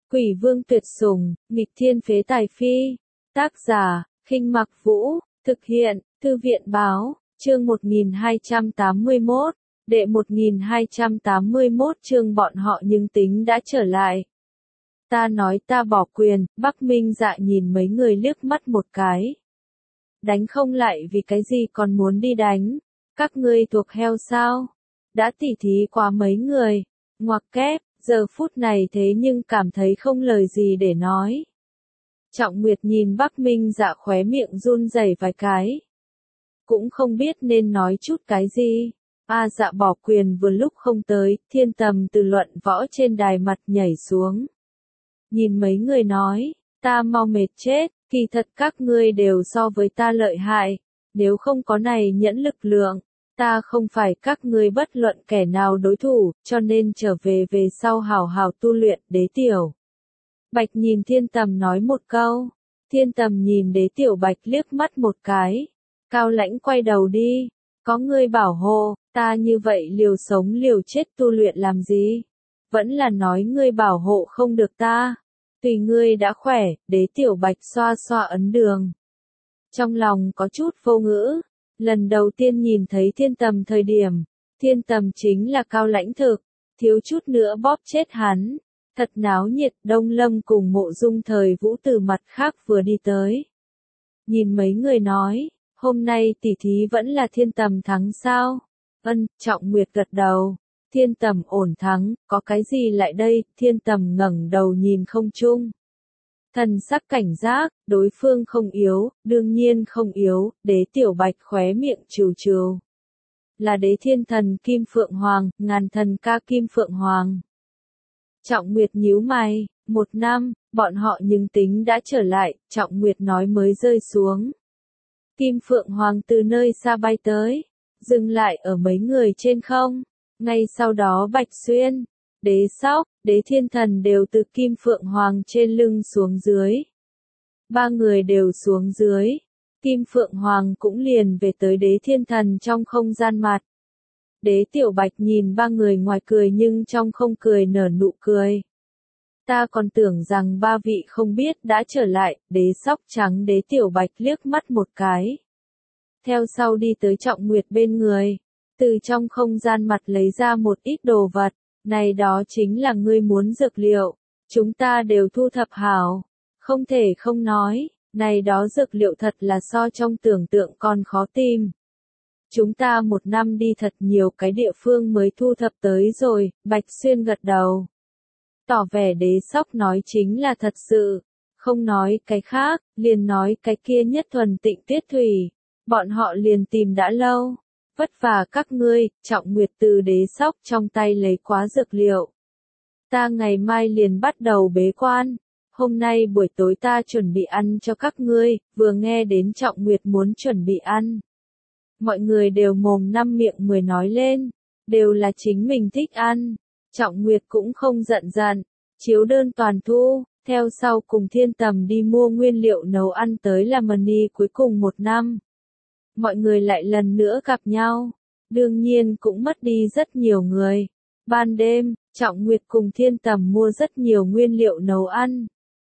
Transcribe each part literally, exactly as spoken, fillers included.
Quỷ vương tuyệt sủng, nghịch thiên phế tài phi. Tác giả, Khinh Mặc Vũ, thực hiện, Thư viện báo, chương một nghìn hai trăm tám mươi mốt, đệ một nghìn hai trăm tám mươi mốt chương bọn họ nhưng tính đã trở lại. Ta nói ta bỏ quyền, Bắc Minh Dạ nhìn mấy người liếc mắt một cái. Đánh không lại vì cái gì còn muốn đi đánh, các ngươi thuộc heo sao? Đã tỉ thí qua mấy người, ngoặc kép, giờ phút này thế nhưng cảm thấy không lời gì để nói. Trọng Nguyệt nhìn Bắc Minh Dạ khóe miệng run rẩy vài cái. Cũng không biết nên nói chút cái gì. A Dạ bỏ quyền vừa lúc không tới, Thiên Tầm từ luận võ trên đài mặt nhảy xuống. Nhìn mấy người nói, ta mau mệt chết, kỳ thật các ngươi đều so với ta lợi hại, nếu không có này nhẫn lực lượng, ta không phải các ngươi bất luận kẻ nào đối thủ, cho nên trở về về sau hào hào tu luyện. Đế Tiểu Bạch nhìn Thiên Tầm nói một câu, Thiên Tầm nhìn Đế Tiểu Bạch liếc mắt một cái, cao lãnh quay đầu đi, có ngươi bảo hộ, ta như vậy liều sống liều chết tu luyện làm gì? Vẫn là nói ngươi bảo hộ không được ta. Tùy ngươi đã khỏe, Đế Tiểu Bạch xoa xoa ấn đường. Trong lòng có chút vô ngữ, lần đầu tiên nhìn thấy Thiên Tầm thời điểm, Thiên Tầm chính là cao lãnh thực, thiếu chút nữa bóp chết hắn. Thật náo nhiệt. Đông Lâm cùng Mộ Dung Thời Vũ từ mặt khác vừa đi tới. Nhìn mấy người nói, hôm nay tỷ thí vẫn là Thiên Tầm thắng sao? Ân, Trọng Nguyệt gật đầu. Thiên Tầm ổn thắng, có cái gì lại đây? Thiên Tầm ngẩng đầu nhìn không trung. Thần sắc cảnh giác, đối phương không yếu, đương nhiên không yếu. Đế Tiểu Bạch khóe miệng trừ trừ. Là Đế Thiên Thần Kim Phượng Hoàng, Ngàn Thần Ca Kim Phượng Hoàng. Trọng Nguyệt nhíu mày, một năm, bọn họ nhưng tính đã trở lại, Trọng Nguyệt nói mới rơi xuống. Kim Phượng Hoàng từ nơi xa bay tới, dừng lại ở mấy người trên không. Ngay sau đó Bạch Xuyên, Đế Sóc, Đế Thiên Thần đều từ Kim Phượng Hoàng trên lưng xuống dưới. Ba người đều xuống dưới. Kim Phượng Hoàng cũng liền về tới Đế Thiên Thần trong không gian mặt. Đế Tiểu Bạch nhìn ba người ngoài cười nhưng trong không cười nở nụ cười. Ta còn tưởng rằng ba vị không biết đã trở lại. Đế Sóc trắng Đế Tiểu Bạch liếc mắt một cái. Theo sau đi tới Trọng Nguyệt bên người. Từ trong không gian mặt lấy ra một ít đồ vật, này đó chính là ngươi muốn dược liệu, chúng ta đều thu thập hảo, không thể không nói, này đó dược liệu thật là so trong tưởng tượng còn khó tìm. Chúng ta một năm đi thật nhiều cái địa phương mới thu thập tới rồi. Bạch Xuyên gật đầu. Tỏ vẻ Đế Sóc nói chính là thật sự, không nói cái khác, liền nói cái kia nhất thuần tịnh tiết thủy, bọn họ liền tìm đã lâu. Vất vả các ngươi. Trọng Nguyệt từ Đế Sóc trong tay lấy quá dược liệu. Ta ngày mai liền bắt đầu bế quan. Hôm nay buổi tối ta chuẩn bị ăn cho các ngươi. Vừa nghe đến Trọng Nguyệt muốn chuẩn bị ăn, mọi người đều mồm năm miệng mười nói lên, đều là chính mình thích ăn. Trọng Nguyệt cũng không giận dần, chiếu đơn toàn thu, theo sau cùng Thiên Tầm đi mua nguyên liệu nấu ăn tới làm money cuối cùng một năm. Mọi người lại lần nữa gặp nhau, đương nhiên cũng mất đi rất nhiều người. Ban đêm, Trọng Nguyệt cùng Thiên Tầm mua rất nhiều nguyên liệu nấu ăn.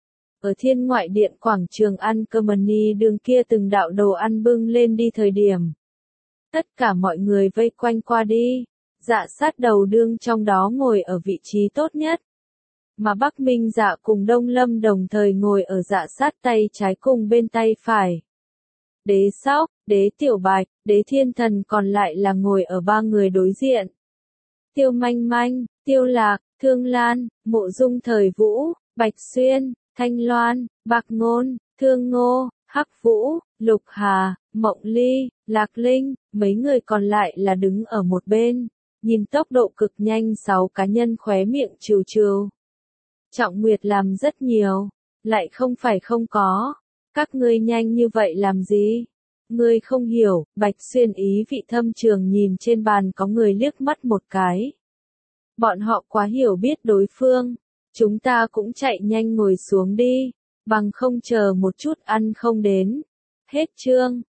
Ở Thiên Ngoại Điện quảng trường ăn cơm money đường kia từng đạo đồ ăn bưng lên đi thời điểm. Tất cả mọi người vây quanh qua đi, Dạ Sát đầu đương trong đó ngồi ở vị trí tốt nhất. Mà Bắc Minh Dạ cùng Đông Lâm đồng thời ngồi ở Dạ Sát tay trái cùng bên tay phải. Đế Sóc, Đế Tiểu Bạch, Đế Thiên Thần còn lại là ngồi ở ba người đối diện. Tiêu Manh Manh, Tiêu Lạc, Thương Lan, Mộ Dung Thời Vũ, Bạch Xuyên, Thanh Loan, Bạc Ngôn, Thương Ngô, Hắc Vũ, Lục Hà, Mộng Ly, Lạc Linh, mấy người còn lại là đứng ở một bên, nhìn tốc độ cực nhanh sáu cá nhân khóe miệng trừ trừ. Trọng Nguyệt làm rất nhiều, lại không phải không có. Các ngươi nhanh như vậy làm gì? Ngươi không hiểu. Bạch Xuyên ý vị thâm trường nhìn trên bàn có người liếc mắt một cái. Bọn họ quá hiểu biết đối phương. Chúng ta cũng chạy nhanh ngồi xuống đi, bằng không chờ một chút ăn không đến. Hết chương.